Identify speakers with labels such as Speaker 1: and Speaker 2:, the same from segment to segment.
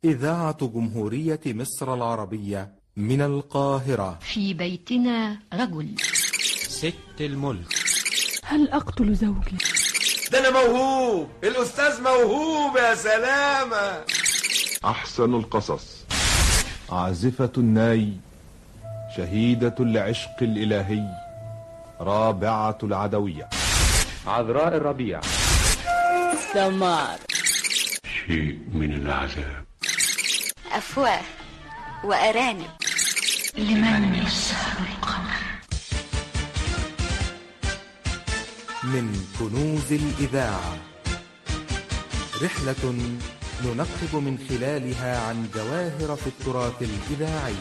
Speaker 1: إذاعة جمهورية مصر العربية من القاهرة.
Speaker 2: في بيتنا رجل.
Speaker 3: ست الملك.
Speaker 4: هل أقتل زوجي؟
Speaker 5: ده أنا موهوب، الأستاذ موهوب يا سلامة.
Speaker 6: أحسن القصص. عازفة الناي، شهيدة العشق الإلهي، رابعة العدوية،
Speaker 7: عذراء الربيع،
Speaker 4: سمار،
Speaker 8: شيء من العذاب،
Speaker 9: أفواه وأرانب،
Speaker 2: لمن يسهر القمر.
Speaker 1: من كنوز الإذاعة، رحلة ننقب من خلالها عن جواهر في التراث الإذاعي.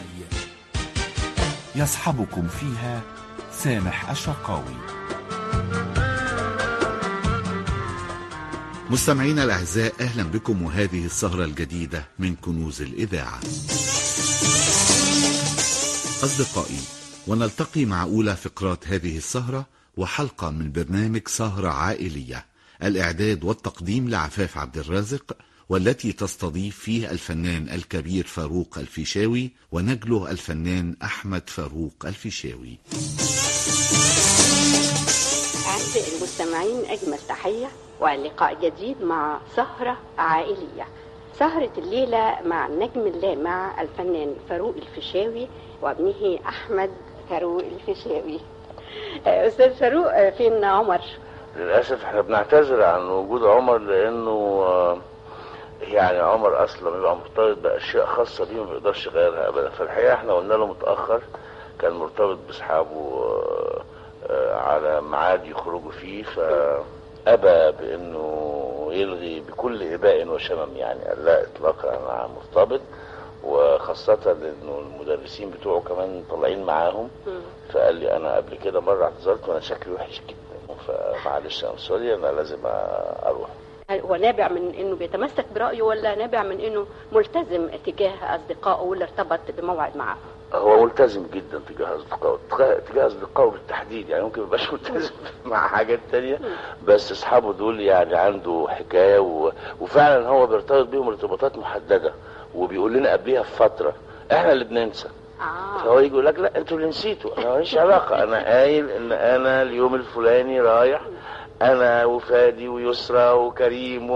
Speaker 10: يصحبكم فيها سامح الشرقاوي.
Speaker 11: مستمعينا الأعزاء، أهلا بكم وهذه السهرة الجديدة من كنوز الإذاعة. أصدقائي، ونلتقي مع أولى فقرات هذه السهرة وحلقة من برنامج سهرة عائلية، الإعداد والتقديم لعفاف عبد الرازق، والتي تستضيف فيه الفنان الكبير فاروق الفيشاوي ونجله الفنان أحمد فاروق الفيشاوي.
Speaker 12: أعزائي المستمعين، أجمل تحية ولقاء جديد مع سهرة عائلية. سهرة الليلة مع النجم اللامع الفنان فاروق الفيشاوي وابنه أحمد فاروق الفيشاوي. أستاذ فاروق، فين عمر؟
Speaker 13: للأسف احنا بنعتذر عن وجود عمر، لأنه يعني عمر أصلا بيبقى مرتبط بأشياء خاصة بيه ما بيقدرش يغيرها أبدا. فالحقيقة احنا قلنا له متأخر، كان مرتبط بأصحابه على ميعاد يخرجوا فيه، فأبى بأنه يلغي بكل إباء وشمم، يعني قال لا إطلاقا أنا مرتبط، وخاصة لأنه المدرسين بتوعه كمان طالعين معاهم. فقال لي أنا قبل كده مرة اعتذرت وأنا شكلي وحش جدا، فمعلش أنا سوري، أنا لازم أروح.
Speaker 12: هو نابع من انه بيتمسك برأيه، ولا نابع من انه ملتزم تجاه اصدقائه، ولا ارتبط بموعد معه؟
Speaker 13: هو ملتزم جدا تجاه اصدقائه بالتحديد، يعني ممكن ميبقاش ملتزم مع حاجات تانية، بس اصحابه دول يعني عنده حكاية وفعلا هو بيرتبط بيهم ارتباطات محددة، وبيقول لنا قبليها بفترة، احنا اللي بننسى. فهو يجي يقول لك لا انتوا اللي نسيتوا، انا ماليش علاقة، انا قايل ان انا اليوم الفلاني رايح، انا وفادي ويسرى وكريم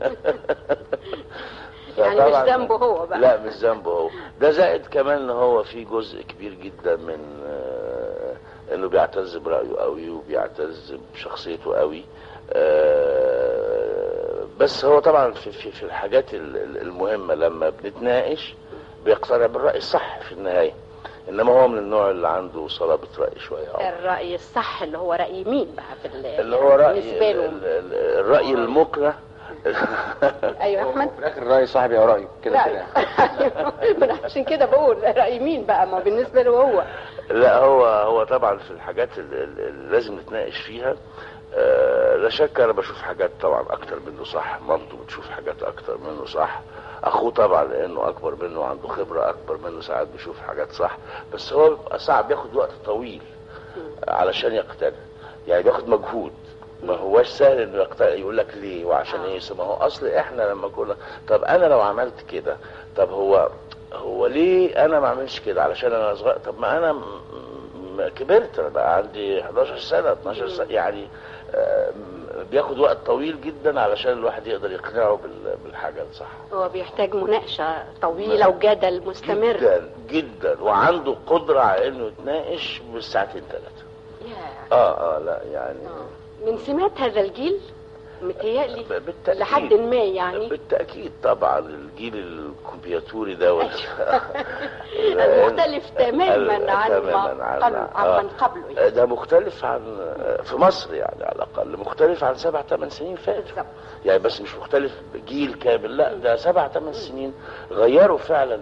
Speaker 12: يعني مش ذنبه هو بقى.
Speaker 13: لا مش ذنبه هو، ده زائد كمان ان هو في جزء كبير جدا من انه بيعتز برأيه قوي وبيعتز بشخصيته قوي. بس هو طبعا في الحاجات المهمة لما بنتناقش بيقتنع بالرأي الصح في النهاية، انما هو من النوع اللي عنده صلابة رأي شوية.
Speaker 12: الرأي الصح اللي هو رأي مين بقى في
Speaker 13: اللي هو رأي الرأي المقنع.
Speaker 12: ايوه احمد،
Speaker 7: في الاخر الرأي صاحبي او رأيه كده
Speaker 12: كده. عشان كده بقول رأي مين بقى، ما بالنسبة له هو.
Speaker 13: لا هو طبعا في الحاجات اللي لازم نتناقش فيها لا شك انا بشوف حاجات طبعا اكتر منه صح، مامته بتشوف حاجات اكتر منه صح، اخوه طبعا لانه اكبر منه وعنده خبرة اكبر منه ساعات بيشوف حاجات صح، بس هو بيبقى صعب، بياخد وقت طويل علشان يقتنع، يعني بياخد مجهود، ما هواش سهل انه يقتنع. يقول لك ليه وعشان ايه؟ ما هو اصل احنا لما كنا، طب انا لو عملت كده، طب هو ليه انا ما اعملش كده؟ علشان انا صغير، طب ما انا كبرت، انا بقى عندي 11 سنة 12 سنة، يعني بياخد وقت طويل جدا علشان الواحد يقدر يقنعه بالحاجة الصح.
Speaker 12: هو بيحتاج مناقشة طويلة وجدل مستمر
Speaker 13: جدا جدا، وعنده قدرة على انه يتناقش بالساعتين 3. لا يعني
Speaker 12: من سمات هذا الجيل متهيألي لحد ما، يعني
Speaker 13: بالتأكيد طبعا الجيل الكمبيوتري ده
Speaker 12: المختلف تماما عن من قبله.
Speaker 13: ده مختلف عن في مصر، يعني على الأقل مختلف عن 7-8 سنين فاتوا، يعني بس مش مختلف جيل كامل، لا ده 7-8 سنين غيروا فعلا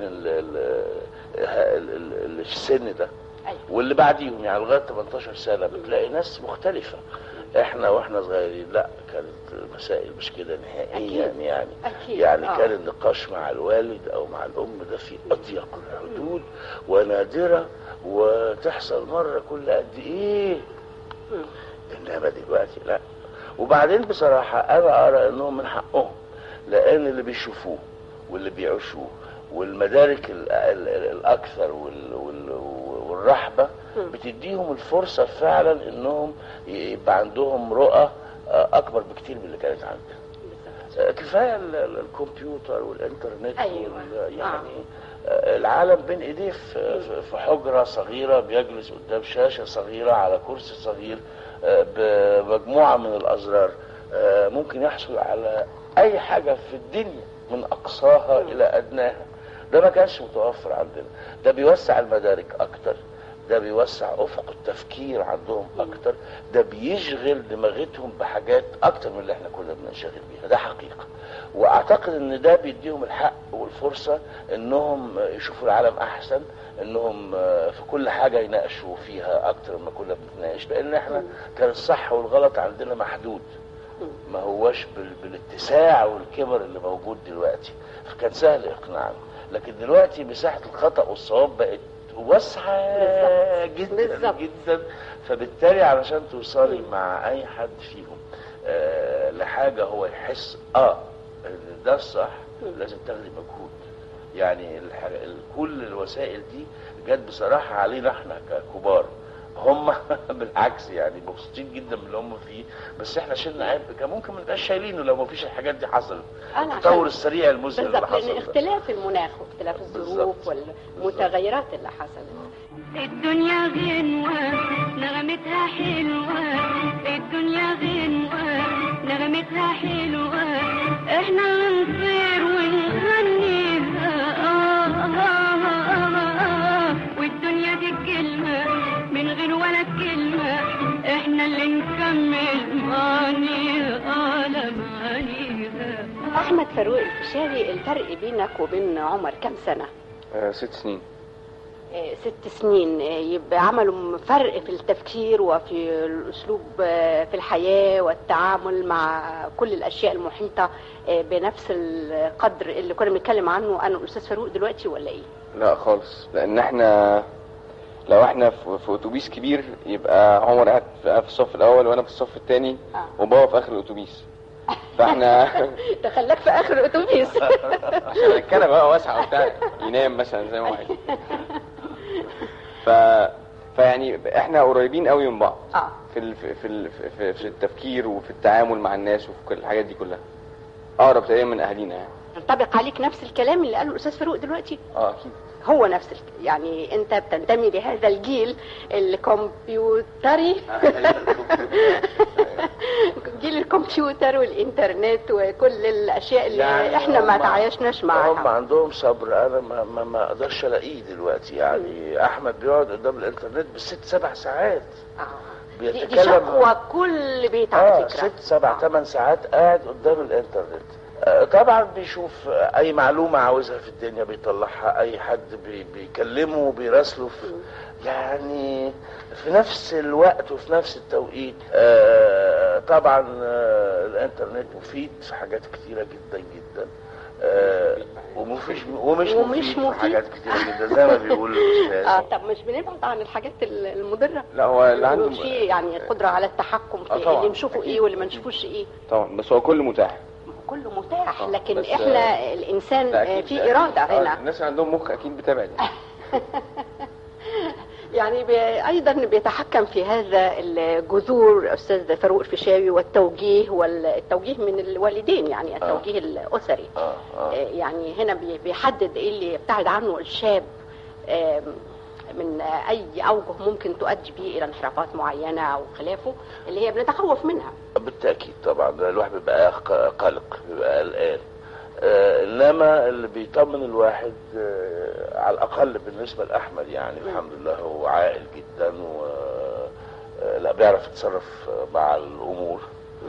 Speaker 13: السن ده. واللي بعديهم يعني لغايه 18 سنه بتلاقي ناس مختلفه. احنا واحنا صغيرين لا، كانت المسائل مش كده نهائيا، يعني كان النقاش مع الوالد او مع الام ده في اضيق الحدود ونادره، وتحصل مره كل قد ايه، انما دلوقتي لا. وبعدين بصراحه انا ارى انهم من حقهم، لان اللي بيشوفوه واللي بيعيشوه والمدارك الاكثر والرحبة بتديهم الفرصة فعلا انهم يبقى عندهم رؤى اكبر بكتير من اللي كانت عندنا. كفاية الكمبيوتر والانترنت.
Speaker 12: أيوة.
Speaker 13: يعني العالم بين ايديه في حجرة صغيرة، بيجلس قدام شاشة صغيرة على كرسي صغير بمجموعة من الازرار ممكن يحصل على اي حاجة في الدنيا من اقصاها الى ادناها. ده ما كانش متوفر عندنا. ده بيوسع المدارك اكتر، ده بيوسع افق التفكير عندهم اكتر، ده بيشغل دماغتهم بحاجات اكتر من اللي احنا كنا بننشغل بيها. ده حقيقة، واعتقد ان ده بيديهم الحق والفرصة انهم يشوفوا العالم احسن، انهم في كل حاجة يناقشوا فيها اكتر ما كنا بنتناقش، لان احنا كان الصح والغلط عندنا محدود، ما هوش بالاتساع والكبر اللي موجود دلوقتي، فكان سهل اقناعنا. لكن دلوقتي مساحة الخطأ والصواب بقت واسعة جدا جدا، فبالتالي علشان توصلي مع اي حد فيهم لحاجة هو يحس ده الصح، لازم تاخدي مجهود. يعني كل الوسائل دي جت بصراحة علينا احنا ككبار، هم بالعكس يعني مبسوطين جدا من اللي هم فيه، بس احنا شلنا عيب كان ممكن ما نبقاش شايلينه لو ما فيش الحاجات دي حصلت. التطور السريع المذهل اللي حصل،
Speaker 12: لان اختلاف المناخ واختلاف الظروف والمتغيرات اللي حصلت.
Speaker 2: الدنيا غنوة نغمتها حلوة، الدنيا غنوة نغمتها حلوة، احنا نطير ونغنيها والدنيا دي كلمة من غير ولا كلمة، احنا اللي نكمل معانيها لمعانيها.
Speaker 12: احمد فاروق الفيشاوي، الفرق بينك وبين عمر كم سنة؟
Speaker 7: 6 سنين.
Speaker 12: 6 سنين. يبقى عملوا فرق في التفكير وفي الأسلوب في الحياة والتعامل مع كل الأشياء المحيطة بنفس القدر اللي كنا بنتكلم عنه أنا والأستاذ فاروق دلوقتي، ولا إيه؟
Speaker 7: لا خالص، لأن احنا لو احنا في أتوبيس كبير يبقى عمر قاعد في الصف الأول وأنا في الصف الثاني وبابا في آخر الأتوبيس، فاحنا
Speaker 12: تخليك في آخر الأتوبيس
Speaker 7: عشان الكنبة بقى واسعة وبتاع ينام مثلا زي ما هو عايز. فيعني احنا قريبين قوي من بعض في التفكير وفي التعامل مع الناس وفي كل الحاجات دي كلها، اقرب تقريبا من اهالينا. يعني
Speaker 12: ينطبق عليك نفس الكلام اللي قاله الاستاذ فاروق دلوقتي؟
Speaker 7: اكيد
Speaker 12: هو نفس يعني انت بتنتمي لهذا الجيل الكمبيوتري جيل الكمبيوتر والانترنت وكل الاشياء اللي يعني احنا ما تعايشناش معاها.
Speaker 13: هم عندهم صبر انا ما اقدرش الاقيه دلوقتي. يعني احمد بيقعد قدام الانترنت ب6-7 ساعات
Speaker 12: دي شكوى كل بيت على فكرة.
Speaker 13: 6-7-8 ساعات قاعد قدام الانترنت. طبعا بيشوف اي معلومة عاوزها في الدنيا بيطلعها، اي حد بيكلمه وبيراسله يعني في نفس الوقت وفي نفس التوقيت. طبعا الانترنت مفيد في حاجات كتيرة جدا جدا، ومش مفيد في حاجات كتيرة جدا زي ما بيقول الاستاذ.
Speaker 12: طب مش بنبعد عن الحاجات المضرة؟
Speaker 7: لا هو اللي عنده
Speaker 12: شيء يعني قدرة على التحكم في اللي نشوفه ايه واللي ما نشوفوش ايه.
Speaker 7: طبعا بس هو كله متاح،
Speaker 12: كله متاح، لكن احنا الانسان في ارادة هنا.
Speaker 7: الناس عندهم مخ اكيد بتبعد
Speaker 12: يعني ايضا بيتحكم في هذا الجذور استاذ فاروق الفيشاوي والتوجيه من الوالدين، يعني التوجيه الاسري. يعني هنا بيحدد ايه اللي يبتعد عنه الشاب من اي اوجه ممكن تؤدي به الى انحرافات معينه او خلافه اللي هي بنتخوف منها.
Speaker 13: بالتاكيد طبعا الواحد بيبقى قلق، بيبقى قلقان، انما اللي بيطمن الواحد على الاقل بالنسبه لاحمد يعني الحمد لله هو عاقل جدا لا بيعرف يتصرف مع الامور.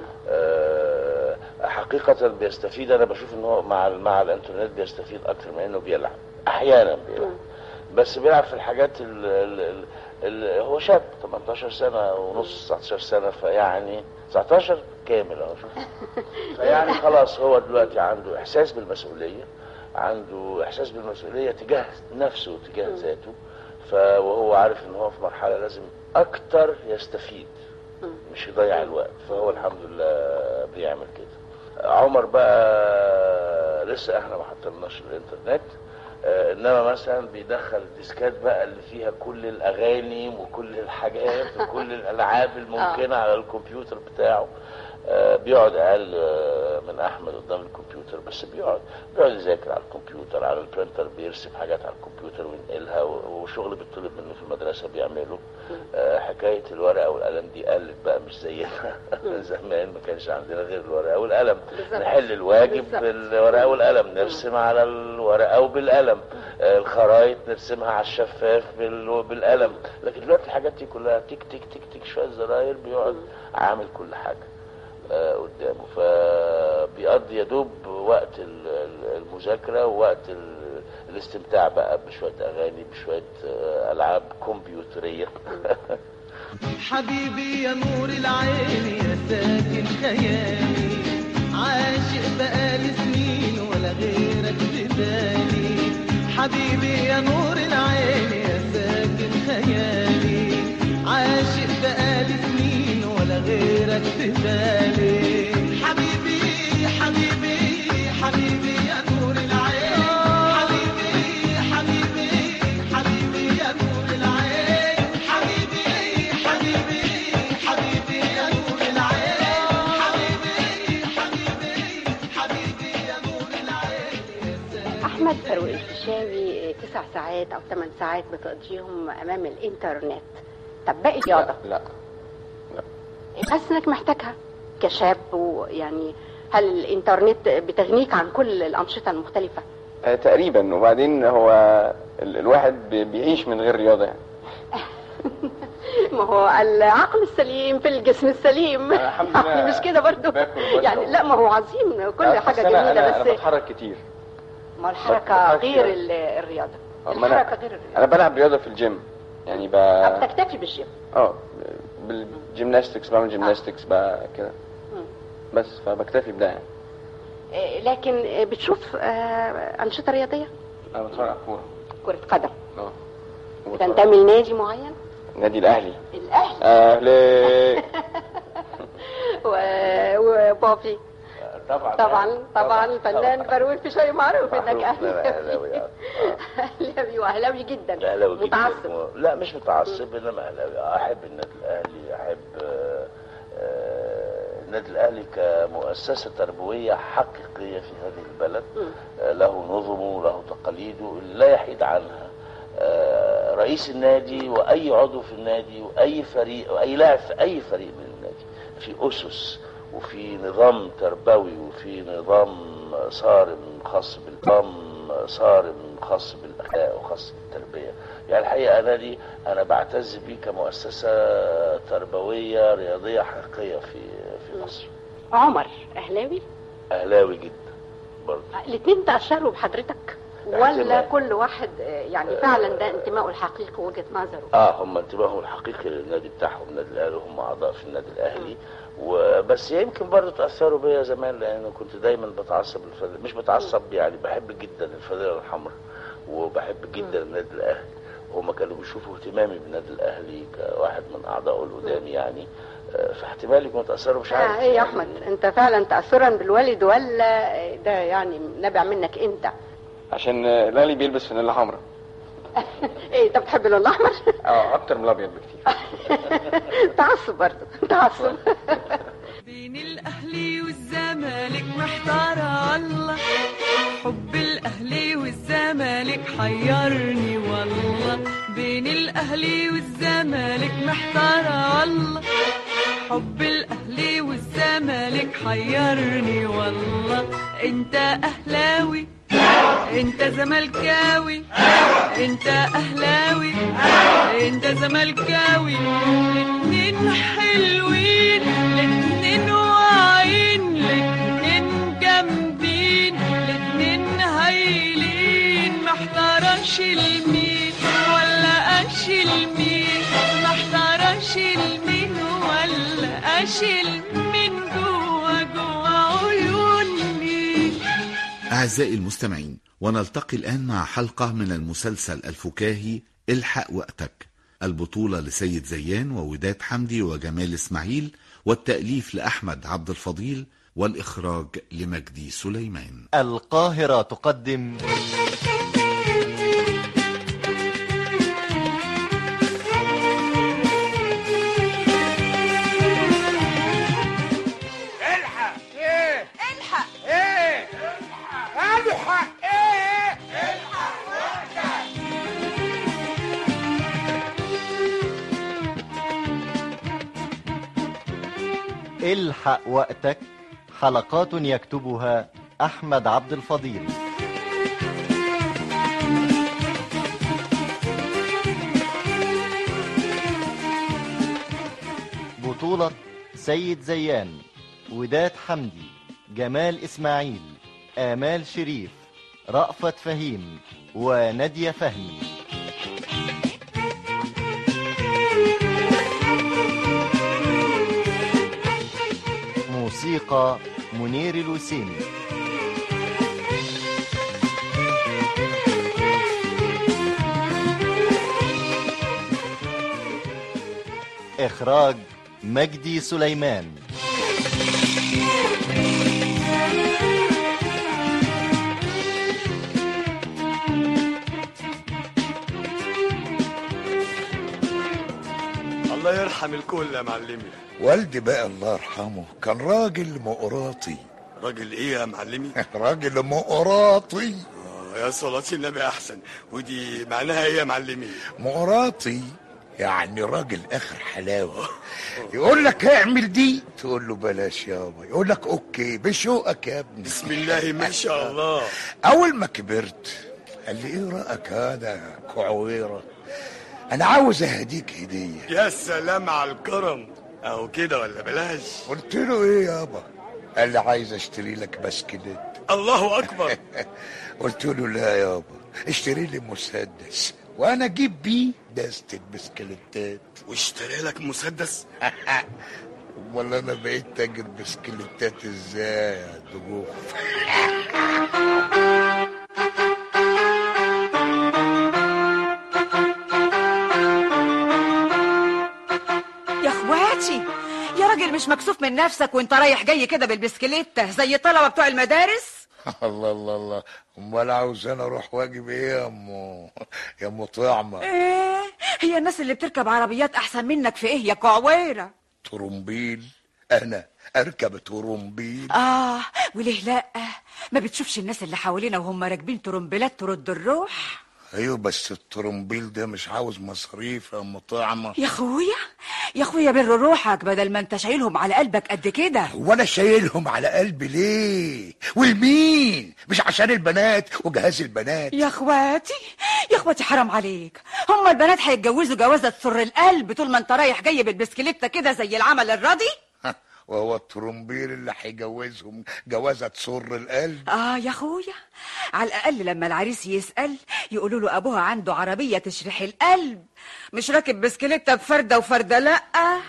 Speaker 13: حقيقه بيستفيد. انا بشوف ان هو مع الانترنت بيستفيد اكتر من انه بيلعب. احيانا بيلعب بس بيلعب في الحاجات اللي هو شاب 18 سنه ونص 19 سنه، فيعني 19 كامل اهو شوف. فيعني خلاص هو دلوقتي عنده احساس بالمسؤوليه، عنده احساس بالمسؤوليه تجاه نفسه وتجاه ذاته، وهو عارف ان هو في مرحله لازم اكتر يستفيد مش يضيع الوقت، فهو الحمد لله بيعمل كده. عمر بقى لسه احنا ما حطيناش الانترنت. انما مثلا بيدخل الديسكات بقى اللي فيها كل الاغاني وكل الحاجات وكل الالعاب الممكنه على الكمبيوتر بتاعه. بيقعد اقل من احمد قدام الكمبيوتر، بس بيقعد يذاكر على الكمبيوتر، على البرينتر بيرسم حاجات على الكمبيوتر وينقلها، وشغل بيطلب منه في المدرسه بيعمله. حكايه الورقه والقلم دي قلت بقى، مش زينا زمان ما كانش عندنا غير الورقه والقلم. نحل الواجب بالورقه والقلم، نرسم على الورقه وبالقلم، الخرايط نرسمها على الشفاف بالقلم. لكن دلوقتي الحاجات دي كلها تك تك تك تك، شويه زراير بيقعد عامل كل حاجه قدامه. فبيقضي يدوب وقت المذاكرة ووقت الاستمتاع بقى بشوية أغاني، بشوية ألعاب كمبيوترية.
Speaker 14: حبيبي يا نور العين يا ساكن خيالي، عاشق بقالي سنين ولا غيرك في بالي. حبيبي يا نور العين يا ساكن خيالي، عاشق بقالي سنين ولا غيرك في بالي. حبيبي حبيبي حبيبي يا نور العين، حبيبي حبيبي حبيبي يا نور العين، حبيبي حبيبي حبيبي يا نور العين، حبيبي حبيبي حبيبي يا نور العين.
Speaker 12: أحمد فاروق الفيشاوي 9 ساعات أو 8 ساعات بتقضيهم أمام الإنترنت. طب باقي رياضة؟
Speaker 7: لا
Speaker 12: حاسس إنك محتاجها كشاب، ويعني هل الإنترنت بتغنيك عن كل الأنشطة المختلفة؟
Speaker 7: تقريبا. وبعدين هو الواحد بيعيش من غير رياضة يعني.
Speaker 12: ما هو العقل السليم في الجسم السليم.
Speaker 7: الحمد لله.
Speaker 12: مش كده برضو يعني؟ لا ما هو عظيم، كل حاجة جميلة.
Speaker 7: أنا بتحرك كتير.
Speaker 12: ما الحركة غير الرياضة. الحركة غير الرياضة.
Speaker 7: أنا بلعب رياضة في الجيم يعني.
Speaker 12: بتكتفي بالجيم؟
Speaker 7: بالجيمناستكس، بعمل جيمناستكس بقى كده بس، فبكتفي بده يعني.
Speaker 12: لكن بتشوف أنشطة رياضية؟
Speaker 7: أنا بتفرج على
Speaker 12: كرة قدم. بتنتمي لنادي معين؟
Speaker 7: نادي الأهلي.
Speaker 12: الأهلي. وبابي طبعا الفنان فاروق الفيشاوي معروف انك اهلاوي. اهلاوي جدا. متعصب؟
Speaker 13: لا مش متعصب، انما اهلاوي. احب النادي الاهلي، احب النادي الاهلي كمؤسسه تربويه حقيقيه في هذه البلد. له نظمه، له تقاليده لا يحيد عنها. رئيس النادي واي عضو في النادي واي فريق واي لاعب في اي فريق من النادي في اسس وفي نظام تربوي وفي نظام صارم خاص بالاخلاق وخاص بالتربيه. يعني الحقيقه نادي انا بعتز بيه كمؤسسه تربويه رياضيه حقيقيه في مصر.
Speaker 12: عمر اهلاوي؟
Speaker 13: اهلاوي جدا برضه.
Speaker 12: الاثنين تأثروا بحضرتك ولا كل واحد يعني فعلا ده انتمائه الحقيقي ووجهة نظره؟
Speaker 13: هم انتمائهم الحقيقي للنادي بتاعهم، النادي الاهلي، هم اعضاء في النادي الاهلي. وبس يمكن برضه تأثروا بيا زمان، لأنه كنت دايما بتعصب مش بتعصب يعني، بحب جدا الفانيلا الحمراء وبحب جدا النادي الأهلي. وهم كانوا بيشوفوا اهتمامي بالنادي الأهلي كواحد من أعضائه القدام يعني. فاحتمالي كنت تأثروا مش عارف.
Speaker 12: ايه يا أحمد، أنت فعلا تأثرا بالوالد ولا ده يعني نابع منك أنت؟
Speaker 7: عشان الأهلي بيلبس فانيلا حمراء.
Speaker 12: ايه انت بتحب اللون الاحمر؟
Speaker 7: اكتر من الابيض بكتير.
Speaker 12: تعصب برضه، تعصب.
Speaker 14: بين الاهلي والزمالك محتارة الله، حب الاهلي والزمالك حيرني والله. بين الاهلي والزمالك محتارة الله، حب الاهلي والزمالك حيرني والله. انت اهلاوي انت زملكاوي، انت اهلاوي انت زملكاوي، الاتنين حلوين الاتنين واعيين الاتنين جامدين الاتنين هايلين. محتارش المين ولا اشيل مين، محتارش المين ولا اشيل مين جوا عيوني.
Speaker 11: أعزائي المستمعين، ونلتقي الآن مع حلقة من المسلسل الفكاهي الحق وقتك، البطولة لسيد زيان ووداد حمدي وجمال إسماعيل، والتأليف لأحمد عبد الفضيل، والإخراج لمجدي سليمان.
Speaker 15: القاهرة تقدم الحق وقتك، حلقات يكتبها أحمد عبد الفضيل. بطولة سيد زيان، وداد حمدي، جمال إسماعيل، آمال شريف، رأفت فهيم، ونادية فهمي. موسيقى منير الوسيمي. إخراج مجدي سليمان.
Speaker 5: الله يرحم الكل يا معلمي.
Speaker 16: والدي بقى الله يرحمه كان راجل مقراطي.
Speaker 5: راجل ايه يا معلمي؟
Speaker 16: راجل مقراطي.
Speaker 5: يا صلاة النبي احسن. ودي معناها ايه يا معلمي؟
Speaker 16: مقراطي يعني راجل اخر حلاوه. يقول لك اعمل دي تقول له بلاش يابا، يقول لك اوكي بشوقك يا ابني.
Speaker 5: بسم الله ما شاء الله.
Speaker 16: اول ما كبرت قال لي ايه رايك هذا كعويره، انا عاوز اهديك هديه.
Speaker 5: يا سلام على الكرم، اهو كده ولا بلاش؟
Speaker 16: قلت له ايه يابا؟ قال لي عايز اشتري لك بسكليت.
Speaker 5: الله اكبر.
Speaker 16: قلت له لا يابا، اشتري لي مسدس وانا اجيب بيه دستة بسكليتات.
Speaker 5: واشتري لك مسدس؟
Speaker 16: ولا انا بقيت تاجر بسكليتات ازاي يا دجوف؟
Speaker 17: يا اخواتي يا راجل، مش مكسوف من نفسك وانت رايح جاي كده بالبسكليتة زي الطلبة بتوع المدارس؟
Speaker 16: الله الله الله، امال عاوز انا اروح واجب ايه يا ام طعمه؟
Speaker 17: ايه هي الناس اللي بتركب عربيات احسن منك في ايه يا كعويره؟
Speaker 16: ترومبيل؟ انا اركب ترومبيل؟
Speaker 17: وليه لا؟ ما بتشوفش الناس اللي حوالينا وهم راكبين ترومبيلات ترد الروح؟
Speaker 16: ايوه بس الترومبيل ده مش عاوز مصاريف يا ام طعمه.
Speaker 17: يا اخويا بر روحك بدل ما انت شايلهم على قلبك قد كده.
Speaker 16: وانا شايلهم على قلبي ليه؟ والمين؟ مش عشان البنات وجهاز البنات؟
Speaker 17: يا اخواتي حرام عليك، هم البنات هيتجوزوا جوازة تسر القلب طول ما انت رايح جاي بالبسكليتة كده زي العمل الراضي؟
Speaker 16: وهو الترومبيل اللي هيجوزهم جوازة تسر القلب؟
Speaker 17: يا اخويا، على الاقل لما العريس يسأل يقولوا له ابوها عنده عربية تشرح القلب، مش راكب بسكليتة بفردة وفردة. لا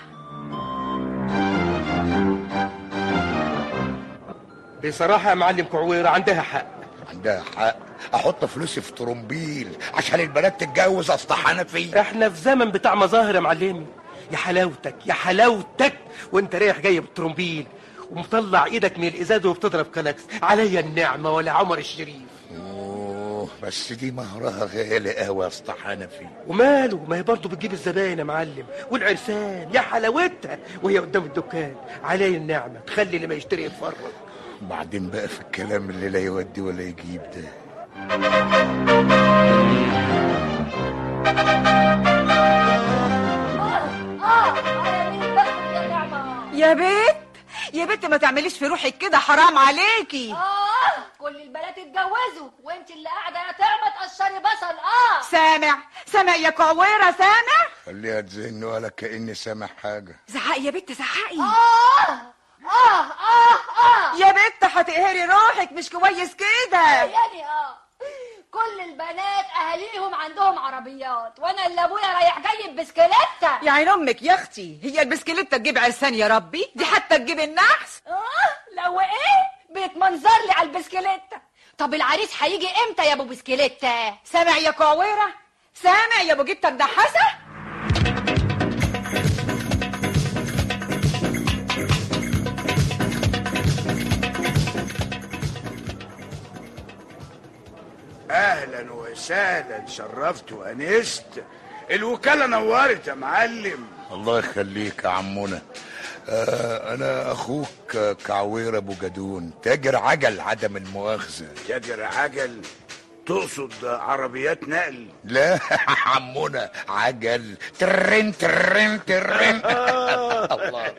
Speaker 18: بصراحة يا معلم كعويرة عندها حق.
Speaker 16: عندها حق. احط فلوسي في ترومبيل عشان البنات تتجوز اصطحانة فيه؟
Speaker 18: احنا في زمن بتاع مظاهر يا معلمي. يا حلاوتك وانت رايح جاي بالترومبيل ومطلع ايدك من الازاز وبتضرب كلاكس. عليا النعمة ولا عمر الشريف.
Speaker 16: بس دي مهرها غالي قوي يا اسطحانة فيه.
Speaker 18: وماله، ما هي برضه بتجيب الزباين يا معلم. والعرسان يا حلاوتها وهي قدام الدكان. عليا النعمة تخلي اللي ما يشتري يتفرج.
Speaker 16: وبعدين بقى في الكلام اللي لا يودي ولا يجيب ده.
Speaker 17: يا بنت ما تعمليش في روحك كده، حرام عليكي.
Speaker 19: كل البنات اتجوزوا وانت اللي قاعده يا طعمه تقشري بصل.
Speaker 17: سامع يا كعويره، سامع؟
Speaker 16: خليها تزن ولا كأني سامع حاجه.
Speaker 17: زعقي يا بنت زعقي. يا بنت هتقهري روحك، مش كويس كده.
Speaker 19: يعني كل البنات اهاليهم عندهم عربيات وانا اللي ابويا رايح جاي ببسكليتة.
Speaker 17: يا عين امك يا اختي، هي البسكليتة تجيب عرسان يا ربي؟ دي حتى تجيب النحس.
Speaker 19: لو ايه بيتمنظر لي على البسكليتة. طب العريس هيجي امتى يا ابو بسكليتة؟
Speaker 17: سامع يا كعويرة؟ سامع يا ابو جبتة مدحسة؟
Speaker 16: اهلا وسهلا، شرفت وانست. الوكاله نورت يا معلم. الله يخليك يا عمنا. انا اخوك كعوير ابو جدون، تاجر عجل عدم المؤاخذه.
Speaker 5: تاجر عجل؟ تقصد عربيات نقل؟
Speaker 16: لا عمنا، عجل ترن ترن ترن. الله.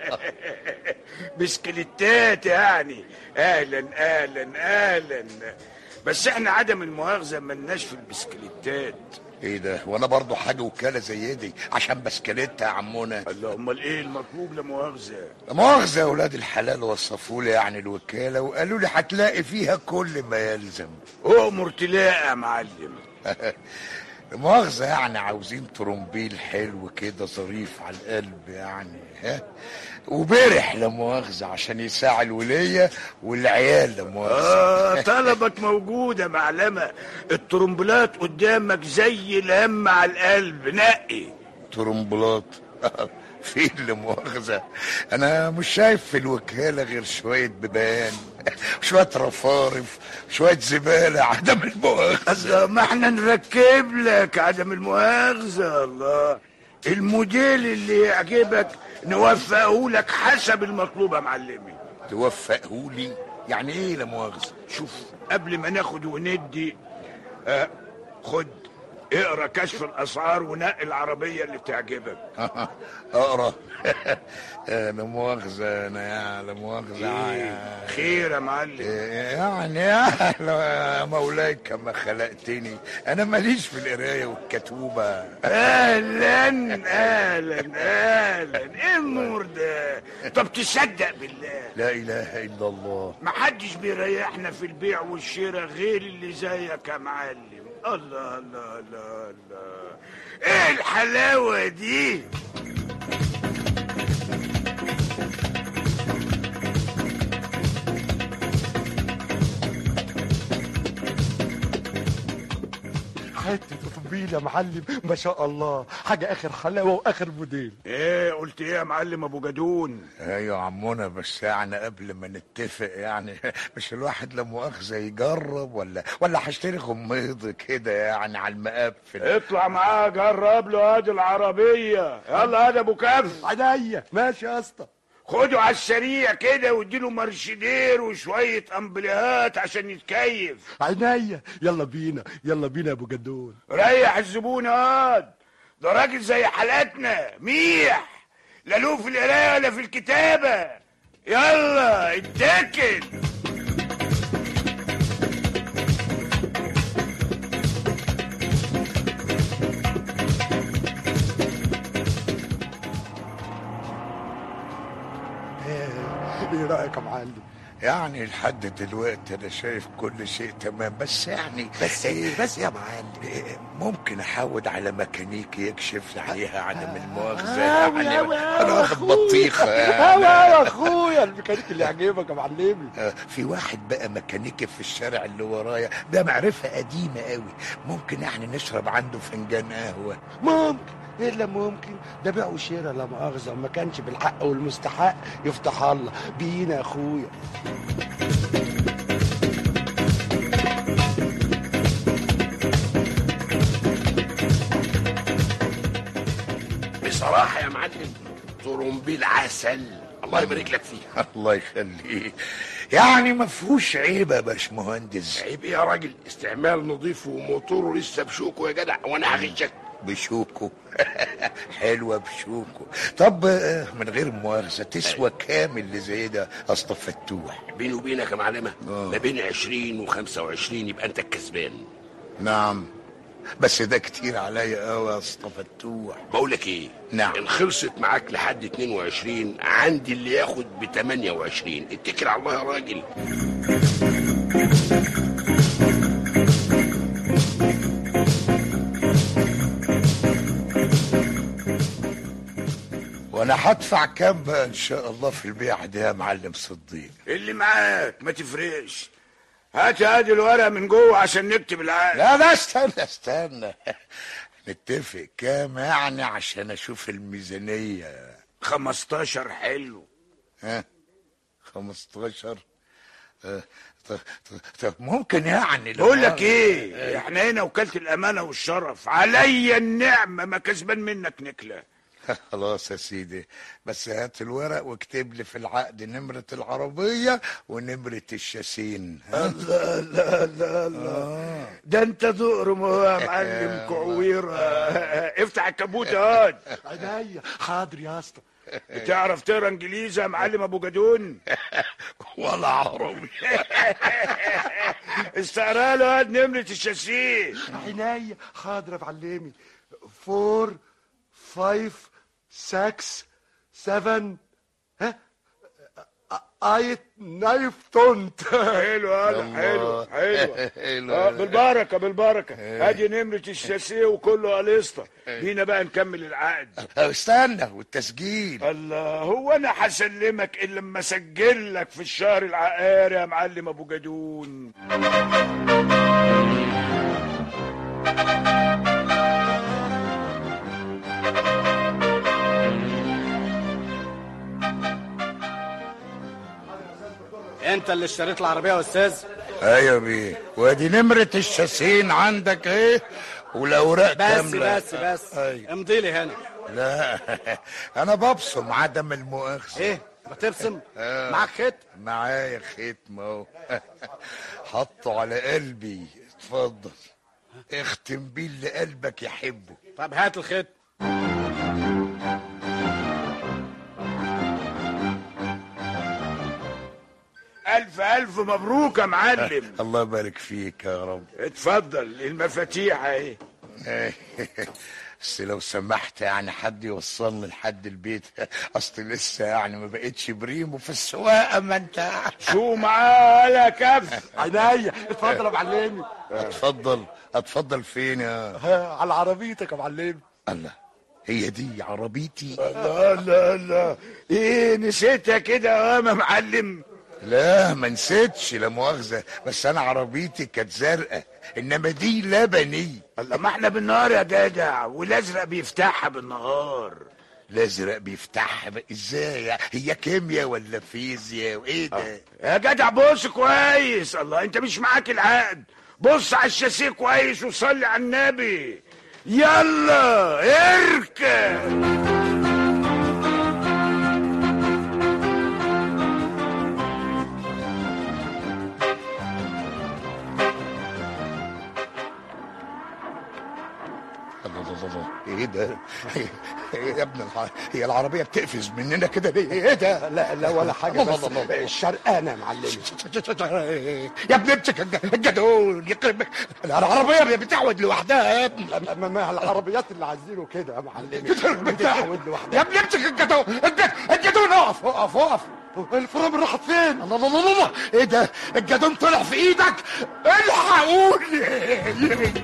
Speaker 5: بسكليتات يعني. اهلا اهلا اهلا. بس احنا عدم المؤاخذه ملناش في البسكليتات.
Speaker 16: ايه ده؟ وانا برضو حاجه وكاله زي دي عشان بسكليتها يا عمونا؟
Speaker 5: الله، امال ايه المطلوب؟ لا مؤاخذه.
Speaker 16: مؤاخذه يا ولاد الحلال، وصفوا لي يعني الوكاله وقالوا لي هتلاقي فيها كل ما يلزم.
Speaker 5: اؤمر تلاقي يا معلم.
Speaker 16: مؤاخذه يعني عاوزين طرمبيل حلو كده ظريف على القلب يعني، ها، وبرح لا مؤاخذه عشان يساعد الوليه والعيال لا مؤاخذه.
Speaker 5: طلبك موجود يا معلمه. الطرمبلات قدامك زي الهم على القلب، نقي.
Speaker 16: طرمبلات؟ فين لا مؤاخذه؟ انا مش شايف في الوكاله غير شويه بيبان، شويه رفارف، شويه زباله عدم المؤاخذه.
Speaker 5: ما احنا نركب لك عدم المؤاخذه. الله، الموديل اللي يعجبك نوفقه لك حسب المطلوب يا معلمي.
Speaker 16: توفقه لي؟ يعني ايه لا مؤاخذه؟
Speaker 5: شوف، قبل ما ناخد وندي خد اقرا كشف الاسعار ونقي العربيه اللي تعجبك.
Speaker 16: اقرا؟ لا مؤاخذه انا لا مؤاخذه.
Speaker 5: خير يا معلم؟
Speaker 16: يعني يا مولاي كما خلقتني، انا ماليش في القرايه والكتوبه.
Speaker 5: اهلا اهلا اهلا. ايه النور ده؟ طب تصدق بالله
Speaker 16: لا اله الا الله،
Speaker 5: محدش بيريحنا في البيع والشراء غير اللي زيك يا معلم. الله الله الله الله، ايه الحلاوه دي؟
Speaker 18: حته طبيل يا معلم، ما شاء الله، حاجه اخر حلاوه واخر موديل.
Speaker 5: ايه قلت ايه يا معلم ابو جدون؟
Speaker 16: ايوه عمونا، بس يعني قبل ما نتفق يعني مش الواحد لا مؤاخذه يجرب ولا هشتري غميض كده يعني على المقفل؟
Speaker 5: اطلع معاه جرب له ادي العربيه. يلا ادي ابو كف.
Speaker 18: عينيا. ماشي يا اسطى.
Speaker 5: خده على السريع كده واديله مرشدير وشويه امبليهات عشان يتكيف.
Speaker 18: عينيا. يلا بينا يلا بينا يا ابو جدون.
Speaker 5: ريح الزبون هاد، ده راجل زي حالاتنا ميح، لا له في القرايه ولا في الكتابه. يلا اتكل.
Speaker 18: ايه رايك يا معلم؟
Speaker 16: يعني لحد دلوقتي انا شايف كل شيء تمام، بس يعني
Speaker 18: بس ايه بس يا معلم؟
Speaker 16: ممكن احود على ميكانيكي يكشف لي عليها عدم المؤاخذه يعني. انا واخد بطيخه يعني.
Speaker 18: يا اخويا الميكانيكي اللي يعجبك يا معلمي.
Speaker 16: في واحد بقى ميكانيكي في الشارع اللي ورايا ده معرفه قديمه قوي، ممكن يعني نشرب عنده فنجان قهوه؟
Speaker 18: ممكن. الا ممكن، ده بيع وشراء لا مؤاخذه، وما كانش بالحق والمستحق يفتح الله بينا يا اخويا.
Speaker 5: بصراحه يا معلم طرمبيل عسل، الله يبارك لك فيه.
Speaker 16: الله يخليك. يعني ما فيهوش عيب يا باشمهندس؟
Speaker 5: عيب ايه يا راجل؟ استعمال نظيف وموتوره لسه بشوكه يا جدع، وانا هغشك.
Speaker 16: بشوكه؟ حلوه بشوكه. طب من غير مؤاخذه تسوى كام اللي زي ده اسطى فتوح؟
Speaker 5: بيني وبينك يا معلمه ما بين 20 و25 يبقى انت الكسبان.
Speaker 16: نعم، بس ده كتير عليا قوي يا اسطى فتوح.
Speaker 5: بقول لك ايه؟
Speaker 16: نعم.
Speaker 5: ان خلصت معاك لحد 22 عندي اللي ياخد ب 28. اتكل على الله يا راجل.
Speaker 16: وانا هدفع كام بقى ان شاء الله في البيع ده يا معلم صديق؟
Speaker 5: اللي معاك ما تفرقش. هات ادي الورقه من جوه عشان نكتب العقد.
Speaker 16: لا استنى نتفق كام يعني عشان اشوف الميزانيه؟
Speaker 5: 15 حلو.
Speaker 16: ها 15؟ طب ممكن يعني
Speaker 5: بقول لك ايه، احنا هنا وكالة الامانة والشرف، عليا النعمة ما كسبان منك نكلة.
Speaker 16: خلاص يا سيدي، بس هات الورق واكتب لي في العقد نمرة العربية ونمرة الشاسين.
Speaker 5: الله لا لا لا، ده انت دقرم يا معلم كعويرة. افتح الكبوت يا واد.
Speaker 18: عينيا حاضر يا اسطى.
Speaker 5: بتعرف تقرا انجليزي يا معلم ابو جدون؟
Speaker 16: ولا عربي.
Speaker 5: استقرا له هاد نمرة الشاسين.
Speaker 18: عينيا حاضر يا معلمي. 4 5 6 7 8 9 طنط.
Speaker 5: حلو هذا، حلو حلو. بالبركه بالبركه. ادي نمره الشاسيه وكله قليسطه. بينا بقى نكمل العقد.
Speaker 16: استنى، والتسجيل.
Speaker 5: الله، هو انا هسلمك الا لما اسجل لك في الشهر العقاري يا معلم ابو جدون.
Speaker 20: انت اللي اشتريت العربيه يا استاذ؟
Speaker 16: ايوه بيه، وادي نمرة الشاسين عندك ايه، والاوراق كامله.
Speaker 20: بس امضي لي هنا.
Speaker 16: لا انا ببصم عدم المؤاخذه.
Speaker 20: ايه بتبصم؟ معاك ختم؟
Speaker 16: معايا ختم اهو. حطه على قلبي. اتفضل اختم بيه اللي قلبك يحبه.
Speaker 20: طب هات الختم.
Speaker 5: ألف ألف مبروك يا معلم.
Speaker 16: الله يبارك فيك يا رب.
Speaker 5: اتفضل المفاتيح اهي.
Speaker 16: بس لو سمحت يعني حد يوصلني لحد البيت، اصل لسه يعني ما بقتش بريمو في السواقه. ما انت
Speaker 5: شو معاه يا كف.
Speaker 18: عينيا. اتفضل يا معلمي.
Speaker 16: اتفضل فين يا؟
Speaker 18: على عربيتك يا معلمي.
Speaker 16: الله، هي دي عربيتي؟
Speaker 5: الله لا لا، ايه نسيتها كده يا معلم؟
Speaker 16: لا ما نسيتش، لا مؤاخذه، بس انا عربيتي كانت زرقاء انما دي لبني.
Speaker 5: الله، ما احنا بالنهار يا جدع، والازرق بيفتحها بالنهار.
Speaker 16: الازرق بيفتحها ازاي؟ هي كيمياء ولا فيزياء وايه ده؟
Speaker 5: يا جدع بص كويس. الله، انت مش معاك العقد؟ بص على الشاسيه كويس وصلي على النبي. يلا اركب.
Speaker 16: ايه ده؟ يا ابن هي العربيه بتقفز مننا كده ليه؟ ايه ده؟
Speaker 18: لا ولا حاجه، بس الشرقانه يا معلمي.
Speaker 16: يا ابن امسك الجدون يقرب. العربيه بتعود لوحدها يا ابني.
Speaker 18: ما العربيات اللي عايزينه كده يا معلمي بتعود لوحدها.
Speaker 16: يا ابني امسك الجدون. اقف.
Speaker 18: الفرامل راحت فين؟
Speaker 16: الله ايه ده؟ الجدون طلع في ايدك. الحقوني.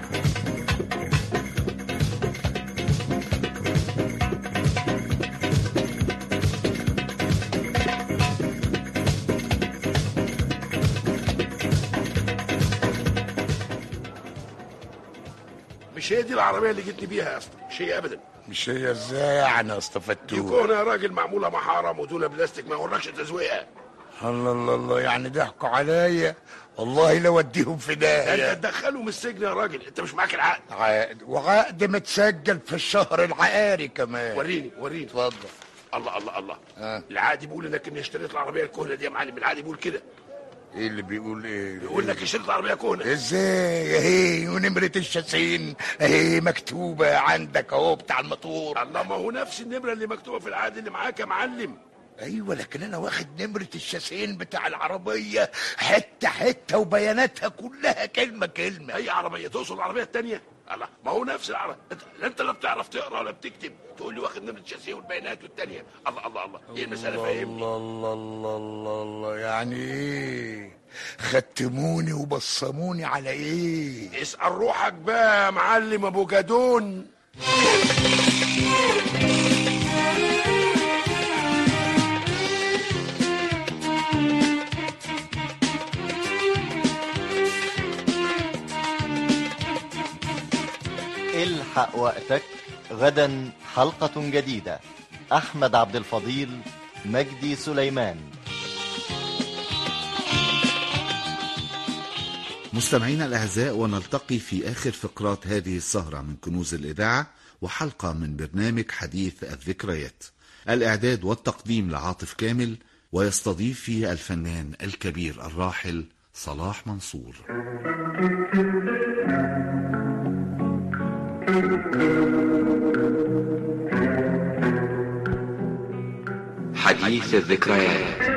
Speaker 5: مش هي دي العربيه اللي جيتني بيها يا اسطى؟ مش هي ابدا.
Speaker 16: مش هي ازاي يعني يا اسطى فتوح؟
Speaker 5: يكون يا راجل معموله محاره مدونه بلاستيك، ما يوركش تزويقها.
Speaker 16: الله يعني ضحكوا عليا، والله لو اديهم في داهيه.
Speaker 5: انت تدخلهم السجن يا راجل، انت مش معاك العقد.
Speaker 16: وعقد متسجل في الشهر العقاري كمان.
Speaker 5: وريني
Speaker 16: اتفضل.
Speaker 5: الله العقد بيقول انك اني اشتريت العربيه الكهنه دي يا معلم. العقد بيقول كده.
Speaker 16: ايه اللي بيقول؟ ايه
Speaker 5: بيقول لك اشتريت العربيه كهنه.
Speaker 16: ازاي؟ اهي ونمره الشاسين اهي مكتوبه عندك اهو بتاع الموتور.
Speaker 5: الله، ما هو نفس النمره اللي مكتوبه في العقد اللي معاك يا معلم.
Speaker 16: ايوه، لكن انا واخد نمره الشاسين بتاع العربيه حته وبياناتها كلها كلمه.
Speaker 5: اي عربيه تقصد العربيه الثانيه؟ الله، ما هو نفس العربيه. انت لا بتعرف تقرا ولا بتكتب، تقول لي واخد نمره الشاسيه والبيانات والثانيه. الله ايه المساله؟ فاهمني؟
Speaker 16: الله يعني ايه؟ ختموني وبصموني على ايه؟
Speaker 5: اسال روحك بقى يا معلم ابو جدون.
Speaker 15: الحق وقتك، غدا حلقة جديدة. أحمد عبد الفضيل، مجدي سليمان.
Speaker 11: مستمعينا الأعزاء، ونلتقي في آخر فقرات هذه السهرة من كنوز الإذاعة وحلقة من برنامج حديث الذكريات. الإعداد والتقديم لعاطف كامل، ويستضيف فيه الفنان الكبير الراحل صلاح منصور.
Speaker 21: حديث الذكريات.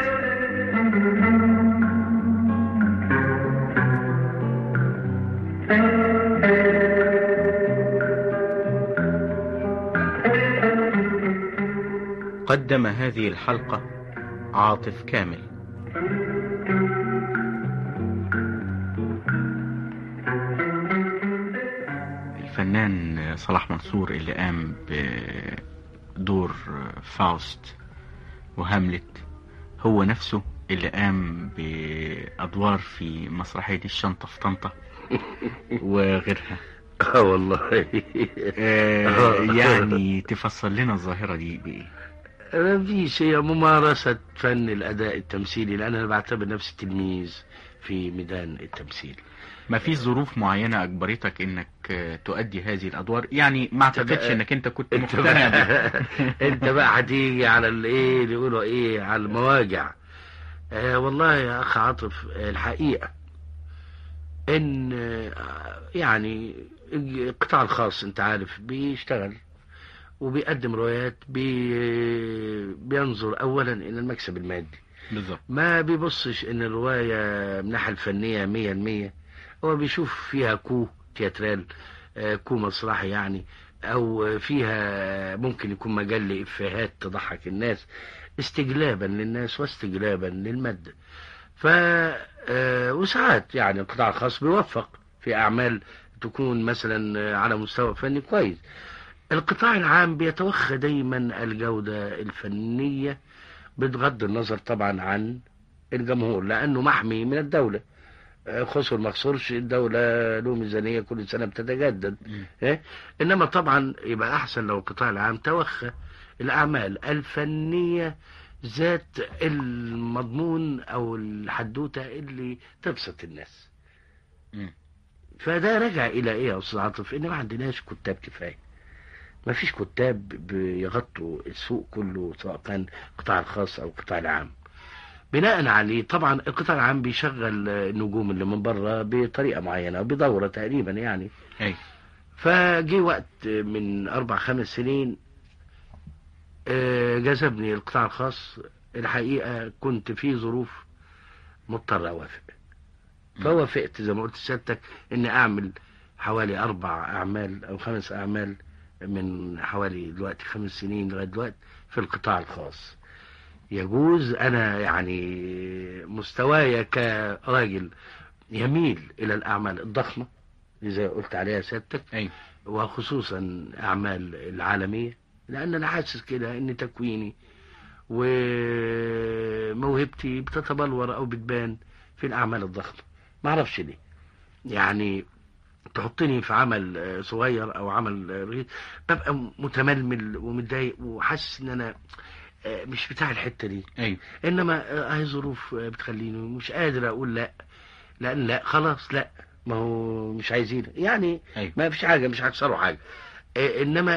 Speaker 3: قدم هذه الحلقة عاطف كامل. الفنان صلاح منصور اللي قام بدور فاوست وهاملت هو نفسه اللي قام بأدوار في مسرحية الشنطة في طنطا وغيرها.
Speaker 13: والله.
Speaker 3: يعني تفصل لنا الظاهرة دي بإيه؟
Speaker 13: ما فيش، هي ممارسة فن الأداء التمثيلي، لأن أنا بعتبر نفسي تلميذ في ميدان التمثيل.
Speaker 3: ما فيش ظروف معينة أجبرتك إنك تؤدي هذه الأدوار؟ يعني ما اعتقدش إنك أنت كنت مقتنع بها.
Speaker 13: أنت بقى هتيجي على الإيه اللي يقولوا إيه، على المواجع. والله يا أخ عاطف، الحقيقة إن يعني القطاع الخاص أنت عارف بيشتغل وبيقدم روايات، بينظر أولا إلى المكسب المادي
Speaker 3: بالظبط،
Speaker 13: ما بيبصش إن الرواية من الناحية الفنية 100%. هو بيشوف فيها كو تياترال، كو مسرحي يعني، أو فيها ممكن يكون مجال لإفيهات تضحك الناس، استجلابا للناس واستجلابا للمادة. وساعات يعني القطاع الخاص بيوفق في أعمال تكون مثلا على مستوى فني كويس. القطاع العام بيتوخى دايما الجودة الفنية بغض النظر طبعا عن الجمهور، لأنه محمي من الدولة. خسر ما خسرش، الدولة له ميزانية كل سنة بتتجدد. إنما طبعا يبقى أحسن لو القطاع العام توخى الأعمال الفنية ذات المضمون أو الحدوتة اللي تبسط الناس. فده رجع إلى إيه يا أستاذ عاطف؟ إن ما عندناش كتاب كفاية. ما فيش كتاب بيغطوا السوق كله، سواء كان القطاع الخاص أو القطاع العام. بناء عليه طبعا القطاع العام بيشغل النجوم اللي من بره بطريقة معينة، بدورة تقريبا يعني. فجي وقت من 4-5 سنين جذبني القطاع الخاص. الحقيقة كنت في ظروف مضطر أوافق، فوافقت زي ما قلت سيادتك إني أعمل حوالي 4 أعمال أو 5 أعمال من حوالي دلوقتي 5 سنين لغاية دلوقتي في القطاع الخاص. يجوز أنا يعني مستواي كراجل يميل إلى الأعمال الضخمة زي قلت عليها سيادتك، وخصوصا أعمال العالمية، لأن أنا حاسس كده إن تكويني وموهبتي بتتبلور أو بتبان في الأعمال الضخمة. ما أعرفش ليه، يعني تحطني في عمل صغير أو عمل رغيف ببقى متململ ومتضايق وحاسس إن أنا مش بتاع الحتة دي. إنما هاي ظروف بتخليني مش قادر أقول لا، لأن لا خلاص لا، ما هو مش عايزين يعني. ما فيش حاجة، مش هكسروا حاجة. إنما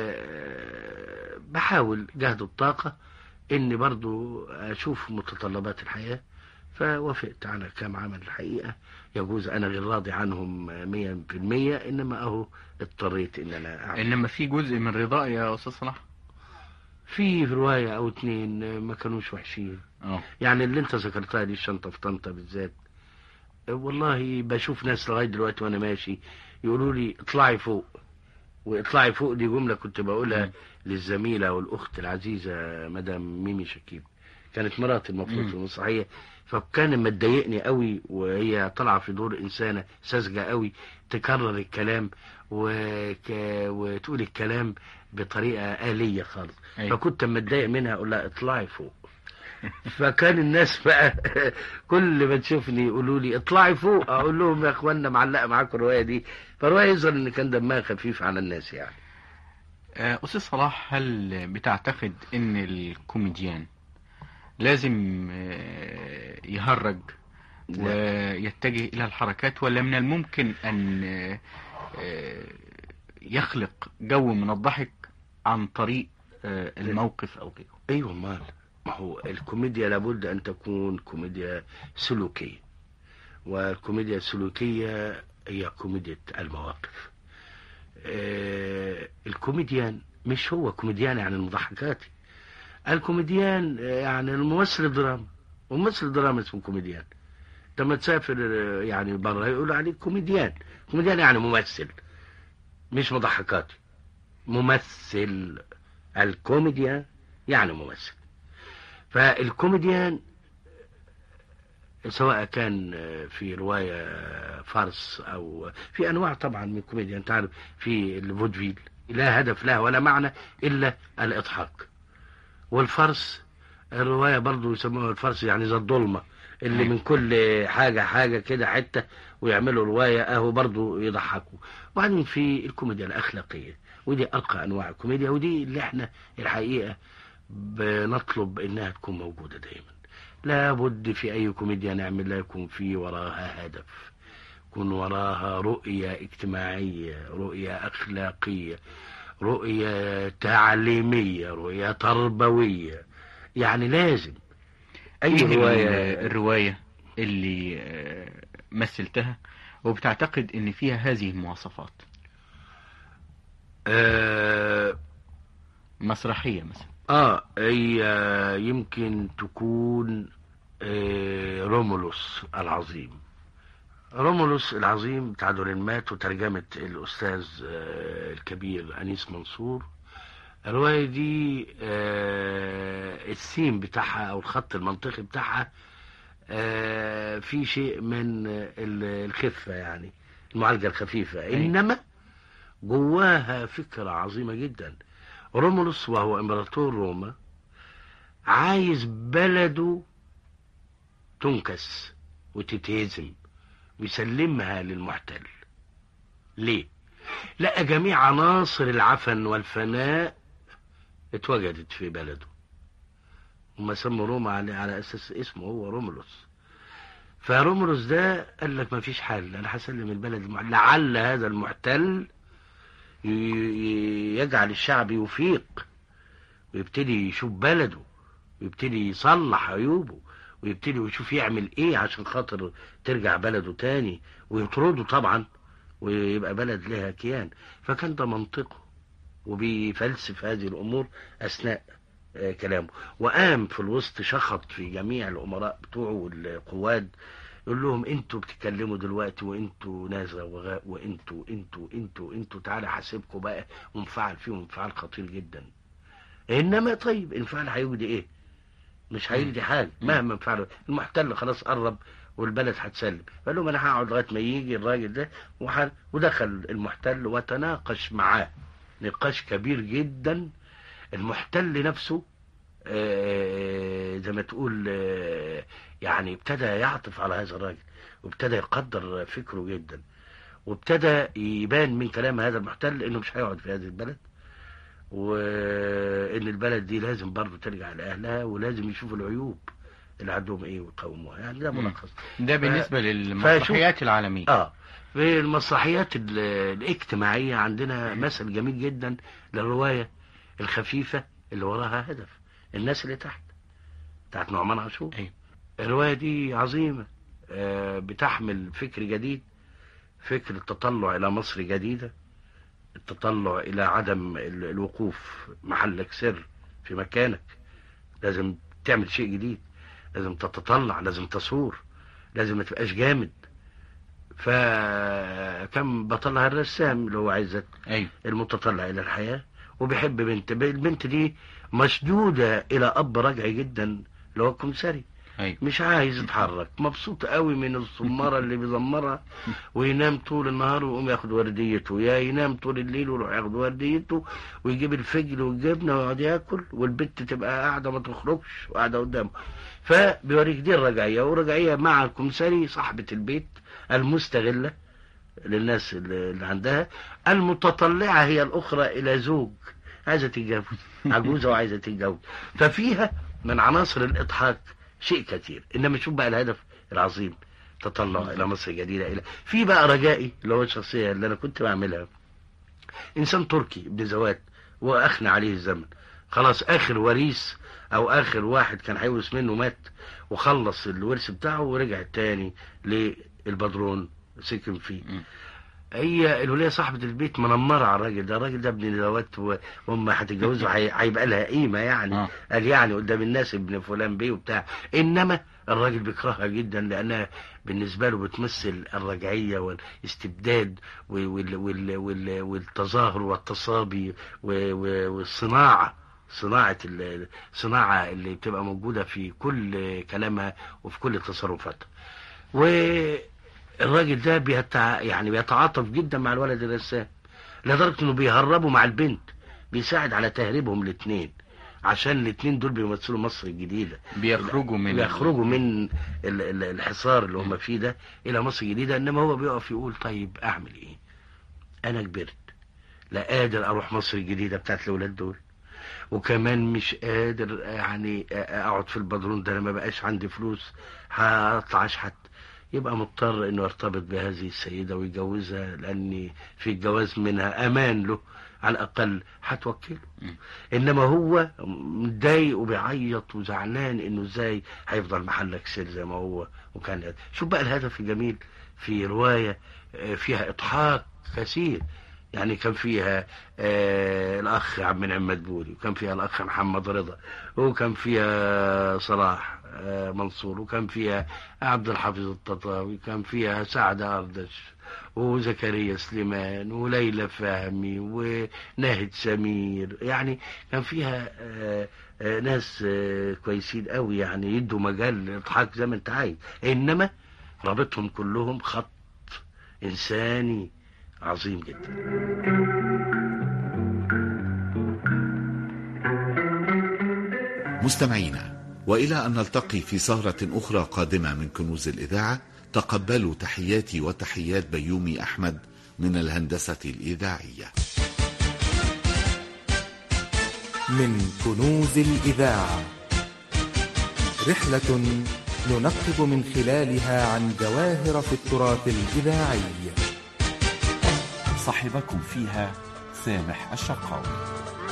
Speaker 13: بحاول جهد الطاقة إني برضو أشوف متطلبات الحياة. فوافقت على كام عمل الحقيقة، يجوز أنا غير راضي عنهم 100%، إنما أهو اضطريت إن أنا أعمل.
Speaker 3: إنما في جزء من رضاء يا أستاذ صلاح؟
Speaker 13: في رواية أو 2 ما كانوش وحشين. يعني اللي أنت ذكرتها دي، الشنطة في طنطا بالذات، والله بشوف ناس لغاية دلوقتي وأنا ماشي يقولوا لي اطلعي فوق. واطلعي فوق دي جملة كنت بقولها للزميلة والأخت العزيزة مدام ميمي شكيب، كانت مرات المفروض في المسرحية. فكان متضايقني قوي وهي طالعة في دور إنسانة ساذجة قوي، تكرر الكلام وتقول الكلام بطريقة آلية خالص. فكنت متضايق منها، أقول لها اطلعي فوق. فكان الناس بقى كل ما تشوفني يقولوا لي اطلعي فوق، اقول لهم يا اخوانا معلقه معاكم الروايه دي. فالروايه يظهر ان كان دمها خفيف على الناس يعني.
Speaker 3: أستاذ صلاح، هل بتعتقد ان الكوميديان لازم يهرج ويتجه إلى الحركات، ولا من الممكن أن يخلق جو من الضحك عن طريق الموقف أو غيره؟
Speaker 6: أيوة، ما هو الكوميديا لابد أن تكون كوميديا سلوكية، والكوميديا السلوكية هي كوميديا المواقف. الكوميديان مش هو كوميديان يعني المضحكاتي، الكوميديان يعني الممثل الدراما، وممثل الدراما اسمه كوميديان. لما تسافر يعني برا يقولوا عليك كوميديان. كوميديان يعني ممثل مش مضحكاتي، ممثل. الكوميديان يعني ممثل. فالكوميديان سواء كان في رواية فرس أو في أنواع طبعا من الكوميديا. أنت عارف في الفودفيل لا هدف له ولا معنى إلا الإضحاك. والفرس الرواية برضو يسموها الفرس يعني زي الظلمة اللي من كل حاجة كده حتة ويعملوا رواية أهو برضو يضحكوا. وبعدين في الكوميديا الأخلاقية، ودي أرقى أنواع الكوميديا، ودي اللي احنا الحقيقة بنطلب إنها تكون موجودة دايما. لابد في أي كوميديا نعمل لا يكون في وراها هدف، يكون وراها رؤية اجتماعية، رؤية أخلاقية، رؤية تعليمية، رؤية تربوية. يعني لازم أي
Speaker 3: الرواية اللي مثلتها وبتعتقد إن فيها هذه المواصفات؟ مسرحية مثلا.
Speaker 6: هي يمكن تكون رومولوس العظيم. رومولوس العظيم بتاع دورينمات، وترجمة الأستاذ الكبير أنيس منصور. الرواية دي السيم بتاعها أو الخط المنطقي بتاعها في شيء من الخفة، يعني المعالجة الخفيفة، إنما جواها فكرة عظيمة جدا. رومولوس وهو امبراطور روما عايز بلده تنكس وتتهزم ويسلمها للمحتل. ليه؟ لقى جميع عناصر العفن والفناء اتوجدت في بلده، وما سموا روما على اساس اسمه هو رومولوس. فرومولوس ده قال لك ما فيش حل، انا هسلم البلد لعل هذا المحتل يجعل الشعب يفيق ويبتدي يشوف بلده ويبتدي يصلح عيوبه ويبتدي يشوف يعمل ايه عشان خاطر ترجع بلده تاني، ويطرده طبعا ويبقى بلد لها كيان. فكان ده منطقه، وبيفلسف هذه الامور اثناء كلامه. وقام في الوسط شخط في جميع الامراء بتوعه والقواد، يقول لهم انتوا بتتكلموا دلوقتي وانتوا ناس غوغاء، وانتوا تعالى حاسبكم بقى، وانفعل فيهم انفعال خطير جدا. انما طيب انفعال هيجدي ايه؟ مش هيجدي حاجه مهما انفعل. المحتل خلاص قرب والبلد هتسلم. قال لهم انا هقعد لغايه ما يجي الراجل ده ودخل المحتل وتناقش معاه نقاش كبير جدا. المحتل نفسه زي ما تقول يعني ابتدى يعطف على هذا الراجل، وابتدى يقدر فكره جدا، وابتدى يبان من كلام هذا المحتل انه مش هيقعد في هذه البلد، وان البلد دي لازم برضه ترجع لاهلها، ولازم يشوفوا العيوب اللي عندهم ايه ويقاوموها. يعني ده ملخص.
Speaker 3: ده بالنسبة للمسرحيات العالمية.
Speaker 6: في المسرحيات الاجتماعية عندنا مثل جميل جدا للرواية الخفيفة اللي وراها هدف، الناس اللي تحت نعمان عاشور. الرواية دي عظيمة، بتحمل فكر جديد، فكر التطلع إلى مصر جديدة، التطلع إلى عدم الوقوف محلك سر في مكانك. لازم تعمل شيء جديد، لازم تتطلع، لازم تصور، لازم ما تبقاش جامد. فكم بطلها الرسام اللي هو عزت، المتطلع إلى الحياة، وبيحب البنت دي مشدودة إلى أب رجعي جدا اللي هو الكمساري. مش عايز يتحرك، مبسوط قوي من الصمارة اللي بيزمرها، وينام طول النهار ويقوم ياخد ورديته، يا ينام طول الليل ويروح ياخد ورديته ويجيب الفجل والجبنة ويقعد ياكل، والبنت تبقى قاعدة ما تخرجش وقاعدة قدامه. فبيوريك دي الرجعية، ورجعية مع الكمساري صاحبة البيت المستغلة للناس اللي عندها، المتطلعة هي الأخرى إلى زوج عايزة تتجوز، عجوزة وعايزة تتجوز. ففيها من عناصر الإضحاك شيء كثير. إنما شوف بقى الهدف العظيم تطلع الى مصر جديدة. الى في بقى رجائي اللي هو الشخصية اللي انا كنت بعملها، انسان تركي ابن زوات واخنى عليه الزمن، خلاص اخر وريث او اخر واحد كان هيورث منه مات وخلص الورث بتاعه ورجع تاني للبدرون سكن فيه. هي الولية صاحبة البيت منمرة على الراجل ده ابن زوات، وهم هتتجوزوا هيبقى لها قيمة يعني. قال يعني قدام الناس ابن فلان بيه وبتاع، انما الراجل بيكرهها جدا لانها بالنسبة له بتمثل الرجعية والاستبداد والتظاهر والتصابي والصناعة، صناعة اللي بتبقى موجودة في كل كلامها وفي كل تصرفاتها. والراجل ده بيتعاطف جدا مع الولد الرسام لدرجة انه بيهربوا مع البنت، بيساعد على تهريبهم الاثنين عشان الاثنين دول بيمثلوا مصر الجديدة، بيخرجوا من الحصار اللي هم فيه ده الى مصر الجديدة. انما هو بيقف يقول طيب اعمل ايه، انا كبرت لا قادر اروح مصر الجديدة بتاعت الاولاد دول، وكمان مش قادر يعني اقعد في البدرون ده، انا ما بقاش عندي فلوس هطلع اشحت، يبقى مضطر انه يرتبط بهذه السيدة ويتجوزها، لان في الجواز منها امان له، على الاقل هتوكله. انما هو متضايق وبيعيط وزعلان انه ازاي هيفضل محلك سر زي ما هو. وكان شوف بقى الهدف الجميل في رواية فيها اضحاك كثير، يعني كان فيها الاخ عبد المنعم مدبولي، وكان فيها الاخ محمد رضا، وكان فيها صلاح منصور، وكان فيها عبد الحافظ التطاوي، كان فيها سعد أردش وزكريا سليمان وليلى فهمي وناهد سمير. يعني كان فيها ناس كويسين قوي، يعني يدوا مجال للاضحاك زي ما انت عايز، انما رابطهم كلهم خط انساني عظيم جدا.
Speaker 11: مستمعينا، وإلى أن نلتقي في سهرة أخرى قادمة من كنوز الإذاعة، تقبلوا تحياتي وتحيات بيومي أحمد من الهندسة الإذاعية.
Speaker 1: من كنوز الإذاعة، رحلة ننقب من خلالها عن جواهر في التراث الإذاعي.
Speaker 10: صاحبكم فيها سامح الشقاوي.